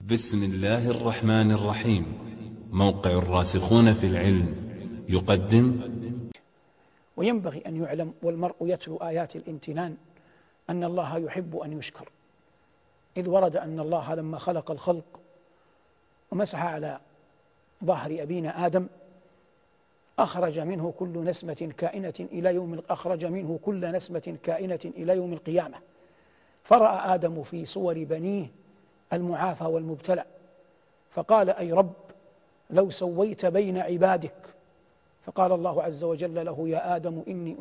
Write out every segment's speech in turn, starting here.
بسم الله الرحمن الرحيم. موقع الراسخون في العلم يقدم. وينبغي أن يعلم والمرء يتلو آيات الامتنان أن الله يحب أن يشكر، إذ ورد أن الله لما خلق الخلق ومسح على ظهر أبينا آدم أخرج منه كل نسمة كائنة إلى يوم القيامة، فرأى آدم في صور بنيه المعافى والمبتلى، فقال: أي رب، لو سويت بين عبادك. فقال الله عز وجل له: يا آدم إني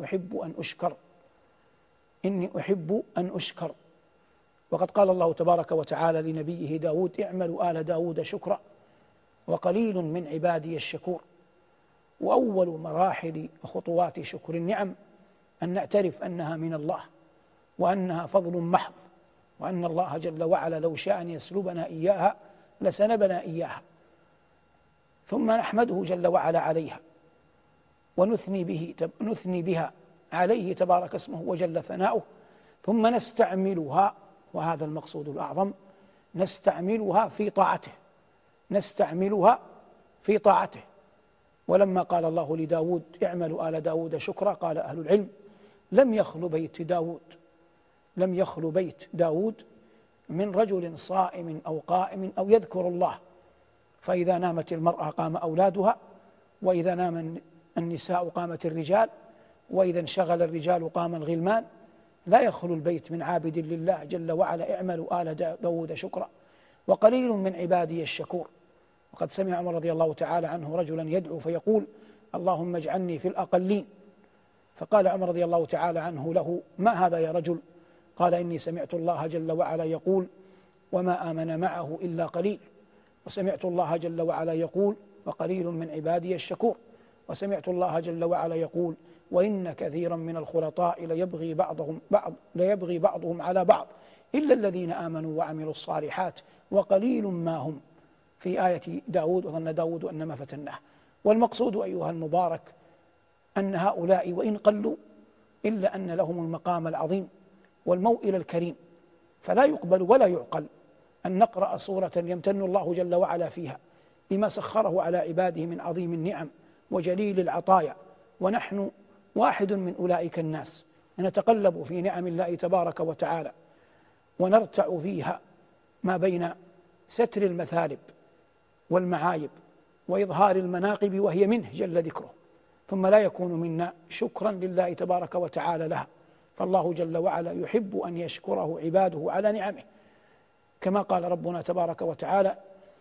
أحب أن أشكر. وقد قال الله تبارك وتعالى لنبيه داود: اعملوا آل داود شكرا وقليل من عبادي الشكور. وأول مراحل وخطوات شكر النعم أن نعترف أنها من الله، وأنها فضل محض، وأن الله جل وعلا لو شاء أن يسلبنا إياها لسلبنا إياها، ثم نحمده جل وعلا عليها ونثني بها عليه تبارك اسمه وجل ثناؤه، ثم نستعملها، وهذا المقصود الأعظم، نستعملها في طاعته. ولما قال الله لداود: اعملوا آل داود شكرا، قال أهل العلم: لم يخل بيت داود من رجل صائم أو قائم أو يذكر الله، فإذا نامت المرأة قام أولادها، وإذا نام النساء قامت الرجال، وإذا انشغل الرجال قام الغلمان. لا يخلو البيت من عابد لله جل وعلا: اعملوا آل داود شكرا وقليل من عبادي الشكور. وقد سمع عمر رضي الله تعالى عنه رجلا يدعو فيقول: اللهم اجعلني في الأقلين. فقال عمر رضي الله تعالى عنه له: ما هذا يا رجل؟ قال: إني سمعت الله جل وعلا يقول: وما آمن معه إلا قليل. وسمعت الله جل وعلا يقول: وقليل من عبادي الشكور. وسمعت الله جل وعلا يقول: وإن كثيرا من الخلطاء ليبغي بعضهم على بعض إلا الذين آمنوا وعملوا الصالحات وقليل ما هم، في آية داود: وظن داود أنما فتناه. والمقصود أيها المبارك أن هؤلاء وإن قلوا إلا أن لهم المقام العظيم والموئل الكريم، فلا يقبل ولا يعقل أن نقرأ سورة يمتن الله جل وعلا فيها بما سخره على عباده من عظيم النعم وجليل العطايا، ونحن واحد من أولئك الناس نتقلب في نعم الله تبارك وتعالى ونرتع فيها ما بين ستر المثالب والمعايب وإظهار المناقب وهي منه جل ذكره، ثم لا يكون منا شكرا لله تبارك وتعالى لها. فالله جل وعلا يحب أن يشكره عباده على نعمه، كما قال ربنا تبارك وتعالى: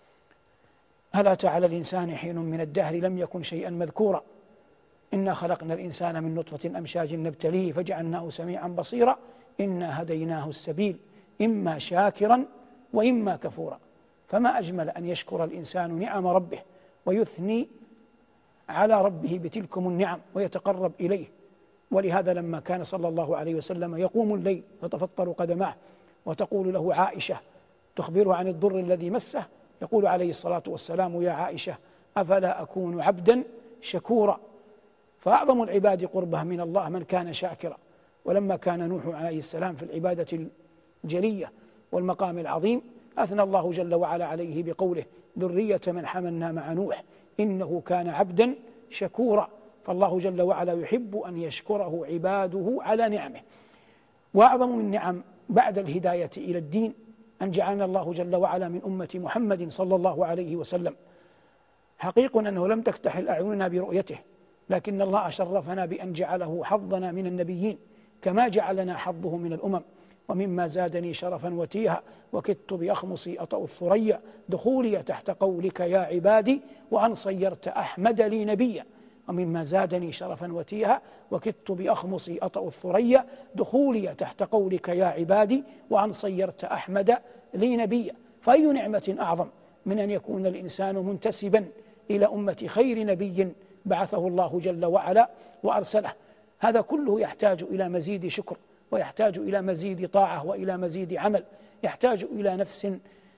هل أتى على الإنسان حين من الدهر لم يكن شيئا مذكورا إنا خلقنا الإنسان من نطفة أمشاج نبتليه فجعلناه سميعا بصيرا إنا هديناه السبيل إما شاكرا وإما كفورا. فما أجمل أن يشكر الإنسان نعم ربه ويثني على ربه بتلكم النعم ويتقرب إليه. ولهذا لما كان صلى الله عليه وسلم يقوم الليل وتفطر قدماه وتقول له عائشة تخبره عن الضر الذي مسه، يقول عليه الصلاة والسلام: يا عائشة أفلا أكون عبدا شكورا؟ فأعظم العباد قربه من الله من كان شاكرا. ولما كان نوح عليه السلام في العبادة الجلية والمقام العظيم أثنى الله جل وعلا عليه بقوله: ذرية من حملنا مع نوح إنه كان عبدا شكورا. فالله جل وعلا يحب أن يشكره عباده على نعمه. وأعظم من نعم بعد الهداية إلى الدين أن جعلنا الله جل وعلا من أمة محمد صلى الله عليه وسلم. حقيق أنه لم تكتحل أعيننا برؤيته، لكن الله شرفنا بأن جعله حظنا من النبيين كما جعلنا حظه من الأمم. ومما زادني شرفا وتيها وكدت بأخمصي أطأ الثريا دخولي تحت قولك يا عبادي وأن صيرت أحمد لي نبيا. ومما زادني شرفا وتيها وكدت بأخمصي أطأ الثريا دخولي تحت قولك يا عبادي وأن صيرت أحمد لي نبيا. فأي نعمة أعظم من أن يكون الإنسان منتسبا إلى أمة خير نبي بعثه الله جل وعلا وأرسله. هذا كله يحتاج إلى مزيد شكر، ويحتاج إلى مزيد طاعة، وإلى مزيد عمل، يحتاج إلى نفس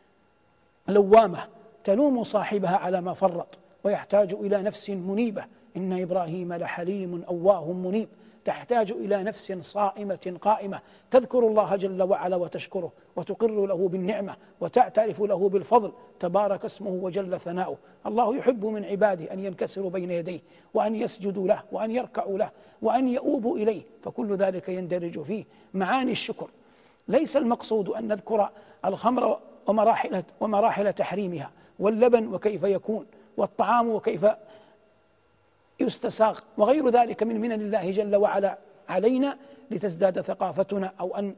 لوامة تلوم صاحبها على ما فرط، ويحتاج إلى نفس منيبة. إن إبراهيم لحليم أواه منيب تحتاج إلى نفس صائمة قائمة تذكر الله جل وعلا وتشكره وتقر له بالنعمة وتعترف له بالفضل، تبارك اسمه وجل ثناؤه. الله يحب من عباده أن ينكسروا بين يديه وأن يسجدوا له وأن يركعوا له وأن يؤوبوا إليه، فكل ذلك يندرج فيه معاني الشكر. ليس المقصود أن نذكر الخمر ومراحل تحريمها، واللبن وكيف يكون، والطعام وكيف يستساغ، وغير ذلك من منن الله جل وعلا علينا لتزداد ثقافتنا أو أن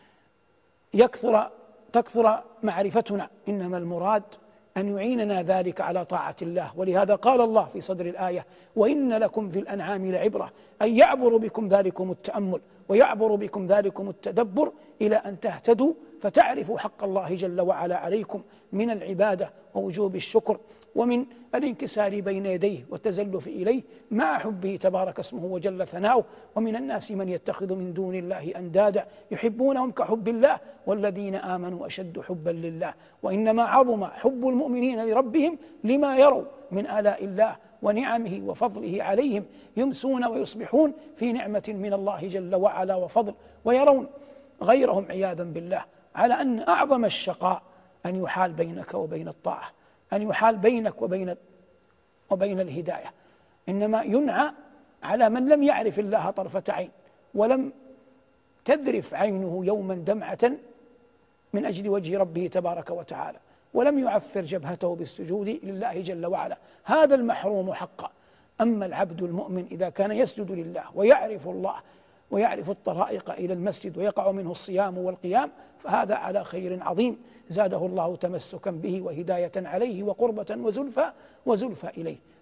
تكثر معرفتنا، إنما المراد أن يعيننا ذلك على طاعة الله. ولهذا قال الله في صدر الآية: وإن لكم في الأنعام لعبرة، أي يعبر بكم ذلكم التأمل ويعبر بكم ذلكم التدبر إلى أن تهتدوا فتعرفوا حق الله جل وعلا عليكم من العبادة ووجوب الشكر ومن الانكسار بين يديه والتزلف إليه مع حبه تبارك اسمه وجل ثناؤه. ومن الناس من يتخذ من دون الله أندادا يحبونهم كحب الله والذين آمنوا أشد حبا لله. وإنما عظم حب المؤمنين لربهم لما يروا من آلاء الله ونعمه وفضله عليهم، يمسون ويصبحون في نعمة من الله جل وعلا وفضل، ويرون غيرهم عياذا بالله على أن أعظم الشقاء أن يحال بينك وبين الطاعة، أن يحال بينك وبين الهداية. إنما ينعى على من لم يعرف الله طرفة عين ولم تذرف عينه يوما دمعة من أجل وجه ربه تبارك وتعالى، ولم يعفر جبهته بالسجود لله جل وعلا، هذا المحروم حقا. أما العبد المؤمن إذا كان يسجد لله ويعرف الله ويعرف الطرائق إلى المسجد ويقع منه الصيام والقيام، فهذا على خير عظيم زاده الله تمسكا به وهداية عليه وقربة وزلفى إليه.